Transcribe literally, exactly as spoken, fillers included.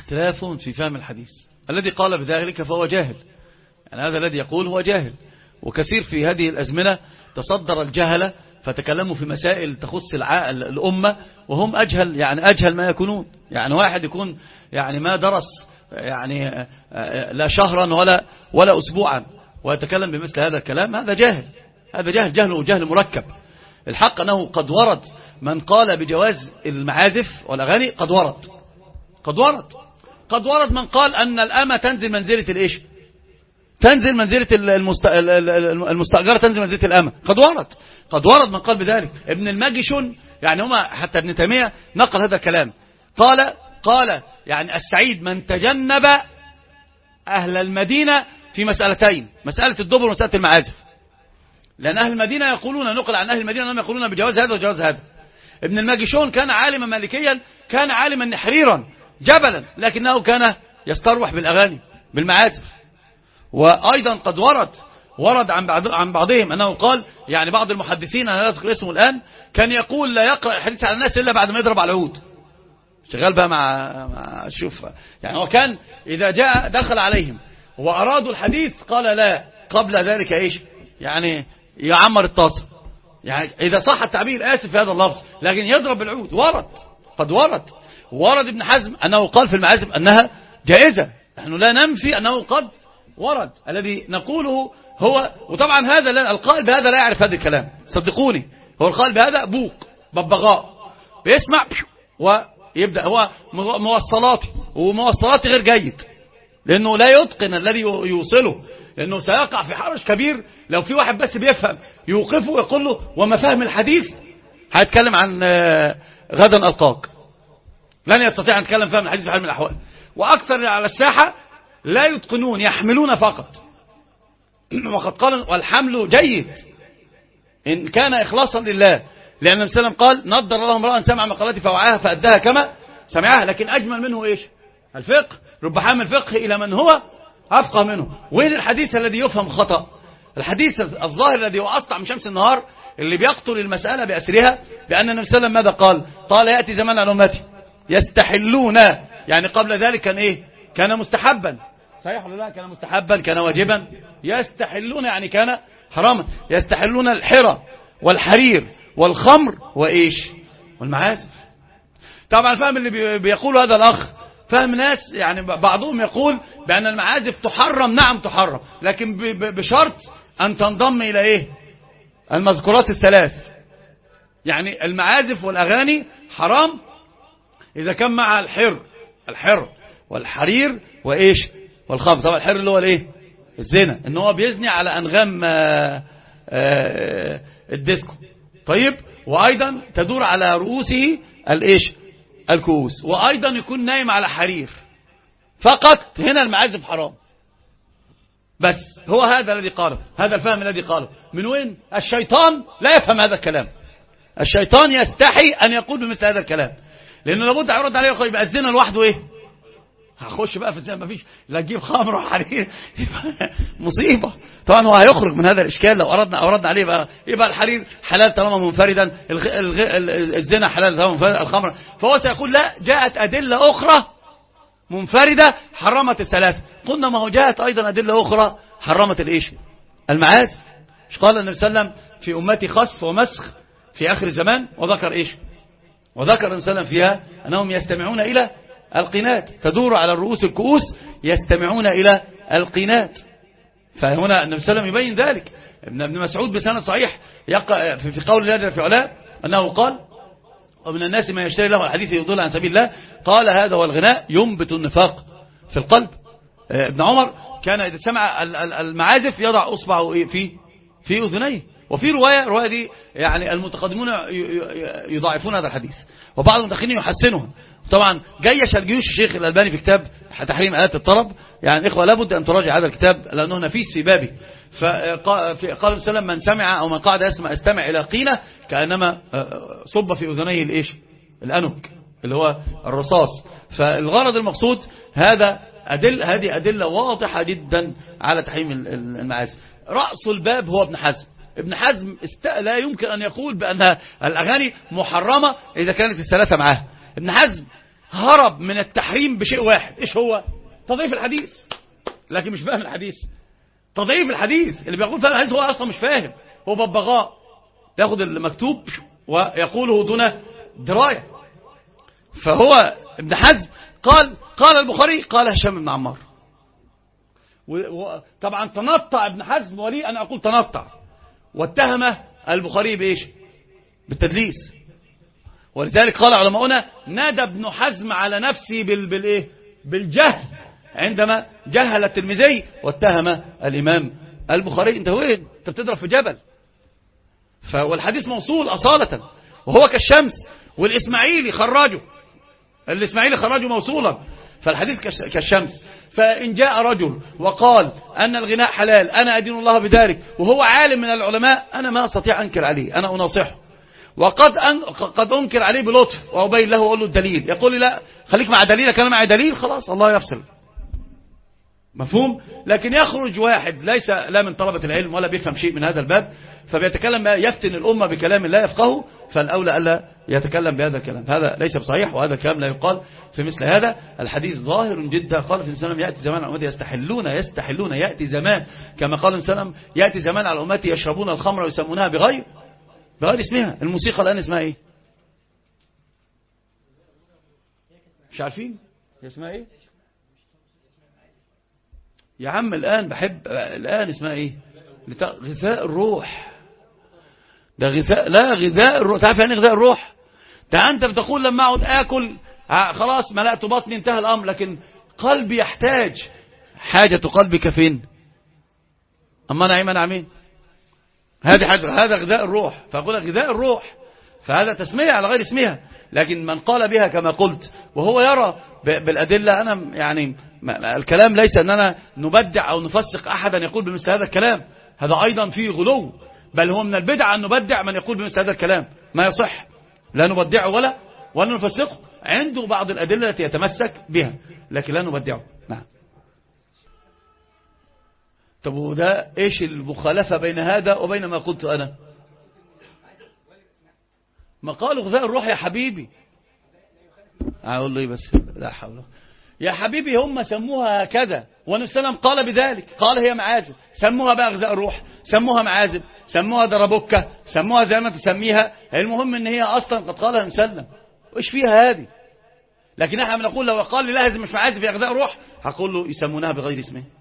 اختلاف في فهم الحديث. الذي قال بذلك فهو جاهل، يعني هذا الذي يقول هو جاهل. وكثير في هذه الأزمنة تصدر الجهلة فتكلموا في مسائل تخص الأمة وهم أجهل، يعني أجهل ما يكونون. يعني واحد يكون يعني ما درس يعني لا شهرا ولا ولا أسبوعا ويتكلم بمثل هذا الكلام، هذا جاهل، هذا جهل جهل وجهل مركب. الحق أنه قد ورد من قال بجواز المعازف والأغاني، قد ورد قد ورد قد ورد من قال أن الأمة تنزل منزلة الإيش، تنزل منزلة المست... المستأجرة تنزل منزلة الأمة، قد ورد قد ورد من قال بذلك. ابن الماجشون يعني هما حتى ابن تيمية نقل هذا الكلام، قال قال يعني السعيد من تجنب أهل المدينة في مسألتين، مسألة الدبر ومسألة المعازف، لأن أهل المدينة يقولون، نقل عن أهل المدينة أنهم يقولون بجواز هذا وجواز هذا. ابن الماجشون كان عالما مالكيا، كان عالما نحريرا جبلا، لكنه كان يستروح بالأغاني بالمعازف. وأيضا قد ورد ورد عن بعض عن بعضهم أنه قال، يعني بعض المحدثين أنا لا أذكر اسمه الآن، كان يقول لا يقرأ الحديث على الناس إلا بعد ما يضرب على العود. شغال بقى مع, مع شوف، يعني هو كان إذا جاء دخل عليهم وأرادوا الحديث قال لا، قبل ذلك إيش يعني يعمر الطاسة، يعني إذا صح التعبير، آسف في هذا اللفظ، لكن يضرب بالعود. ورد قد ورد ورد ابن حزم أنه قال في المعازف أنها جائزة، نحن لا ننفي أنه قد ورد. الذي نقوله هو، وطبعا هذا لا، القائل بهذا لا يعرف هذا الكلام صدقوني، هو القائل بهذا بوق ببغاء بيسمع ويبدأ هو موصلاتي، وموصلاتي غير جيد لأنه لا يتقن الذي يوصله، لأنه سيقع في حرج كبير لو في واحد بس بيفهم يوقفه ويقول له وما فهم الحديث، هيتكلم عن غدا ألقاك، لن يستطيع أن يتكلم فهم الحديث في حال من الأحوال. وأكثر على الساحة لا يتقنون، يحملون فقط. وقد قال والحمل جيد إن كان إخلاصا لله، لأن النبي صلى الله عليه وسلم قال نضر الله امرأ سمع مقالتي فوعاها فأداها كما سمعها. لكن أجمل منه إيش؟ الفقه، رب حامل فقه إلى من هو أفقه منه. وين الحديث الذي يفهم خطأ؟ الحديث الظاهر الذي هو أسطع من شمس النهار، اللي بيقتل المسألة بأسرها، بأن النبي صلى الله عليه وسلم ماذا قال؟ قال يأتي زمان على أمتي يستحلون، يعني قبل ذلك كان إيه؟ كان مستحبا، صحيح ولا لا؟ كان مستحبا، كان واجبا. يستحلون يعني كان حراما. يستحلون الحرى والحرير والخمر وإيش والمعازف. طبعا فهم اللي بيقول هذا الأخ فهم ناس، يعني بعضهم يقول بأن المعازف تحرم، نعم تحرم، لكن بشرط أن تنضم إلى إيه؟ المذكورات الثلاث. يعني المعازف والأغاني حرام إذا كان مع الحر الحر والحرير وإيش والخمر. طبعا الحر اللي هو الإيه؟ الزنا، إن هو بيزني على أنغام آآ آآ الديسكو. طيب، وأيضا تدور على رؤوسه الإيش؟ الكؤوس. وأيضا يكون نايم على حرير فقط. هنا المعازف حرام. بس هو هذا الذي قاله، هذا الفهم الذي قاله. من وين؟ الشيطان لا يفهم هذا الكلام. الشيطان يستحي أن يقول بمثل هذا الكلام، لأنه لابد أن يرد عليه ويقول يبقى الزنا لوحده إيه؟ هخش بقى في الزنا، مفيش لا تجيب خمر وحرير، مصيبة. طبعا هو هيخرج من هذا الإشكال لو أردنا أو ردنا عليه. يبقى, يبقى الحرير حلال طالما منفردا، الزنا حلال طالما منفردا، الخمر. فهو سيقول لا، جاءت أدلة أخرى منفردة حرمت الثلاثة. قلنا ما هو جاءت أيضا أدلة أخرى حرمت الإيش؟ المعازف. مش قال النبي صلى الله عليه وسلم في أمتي خسف ومسخ في آخر الزمان، وذكر إيش؟ وذكر النبي صلى الله عليه وسلم فيها أنهم يستمعون إلى القينات تدور على الرؤوس الكؤوس، يستمعون إلى القينات. فهنا النبي صلى الله عليه وسلم يبين ذلك. ابن مسعود بسند صحيح يقع في قول الله جل في علاه أنه قال ومن الناس من يشتري له الحديث يضل عن سبيل الله، قال هذا والغناء ينبت النفاق في القلب. ابن عمر كان إذا سمع المعازف يضع أصبعه في في أذنيه. وفي رواية رواية دي يعني المتقدمون يضاعفون هذا الحديث، وبعض المتأخرين يحسنها. طبعا جيش الجيوش الشيخ الألباني في كتاب تحريم آلات الطرب. يعني إخوة لابد أن تراجع هذا الكتاب لأنه نفيس في بابه. فقال سلم من سمع أو من قاعد يسمع استمع إلى قيلة كأنما صب في أذنيه الإيش؟ الأنك اللي هو الرصاص. فالغرض المقصود هذا أدل هذه أدلة واضحة جدا على تحريم المعازف. رأس الباب هو ابن حزم. ابن حزم است... لا يمكن أن يقول بأن الأغاني محرمة إذا كانت الثلاثة معاه. ابن حزم هرب من التحريم بشيء واحد، ايش هو؟ تضعيف الحديث. لكن مش فاهم الحديث، تضعيف الحديث. اللي بيقول فاهم الحديث هو اصلا مش فاهم، هو ببغاء ياخد المكتوب ويقوله دون دراية. فهو ابن حزم قال قال البخاري قال هشام بن عمار. وطبعا تنطع ابن حزم، ولي أنا أقول تنطع، واتهم البخاري بإيش؟ بالتدليس. ولذلك قال علماؤنا نادى ابن حزم على نفسه بال بالإيه؟ بالجهل عندما جهل الترمذي واتهم الإمام البخاري. انت وين؟ انت بتضرب في جبل. فالحديث موصول أصالة وهو كالشمس. والإسماعيلي خرجه، الإسماعيلي خرجه موصولا، فالحديث كالشمس. فإن جاء رجل وقال أن الغناء حلال أنا أدين الله بذلك وهو عالم من العلماء، أنا ما أستطيع أنكر عليه، أنا أناصحه. وقد أن قد أنكر عليه بلطف وأبين له وأقول له الدليل، يقول لي لا خليك مع دليلك أنا مع دليل، خلاص الله يفصل. مفهوم؟ لكن يخرج واحد ليس لا من طلبة العلم ولا بيفهم شيء من هذا الباب، فبيتكلم يفتن الأمة بكلام لا يفقهه، فالأولى ألا يتكلم بهذا الكلام. هذا ليس بصحيح، وهذا الكلام لا يقال في مثل هذا. الحديث ظاهر جدا. قال في السلام يأتي زمان على أمتي يستحلون يستحلون يأتي زمان، كما قال السلام يأتي زمان على أمتي يشربون الخمر ويسمونها بغير بغير اسمها. الموسيقى الآن اسمها إيه؟ مش عارفين اسمها إيه يا عم؟ الآن بحب الآن اسمها إيه؟ غذاء الروح. ده غذاء، لا غذاء الروح. تعرف يعني غذاء الروح؟ ده أنت بتقول لما أقعد آكل خلاص ملأت بطني انتهى الأمر، لكن قلبي يحتاج. حاجة قلبك فين؟ أما نعيم نعمين، هذه حاجة، هذا غذاء الروح. فأقول غذاء الروح، فهذا تسمية على غير اسمها. لكن من قال بها كما قلت وهو يرى بالأدلة، أنا يعني الكلام ليس أننا نبدع أو نفسق أحدا يقول بمثل هذا الكلام، هذا أيضا فيه غلو، بل هو من البدع أن نبدع من يقول بمثل هذا الكلام، ما يصح، لا نبدعه ولا ولا نفسقه. عنده بعض الأدلة التي يتمسك بها لكن لا نبدعه. نعم. طب وده إيش المخالفة بين هذا وبين ما قلت أنا؟ ما قالوا غذاء الروح يا حبيبي. أقول له بس لا حول. يا حبيبي هم سموها هكذا، والنبي صلى الله عليه وسلم قال بذلك، قال هي معازب. سموها بقى غذاء الروح، سموها معازب، سموها دربكة، سموها زي ما تسميها، المهم ان هي اصلا قد قالها النبي صلى الله عليه وسلم. وايش فيها هذه؟ لكن احنا بنقول لو قال لي لا هذه مش معازب يا غذاء روح، هقول له يسمونها بغير اسمها.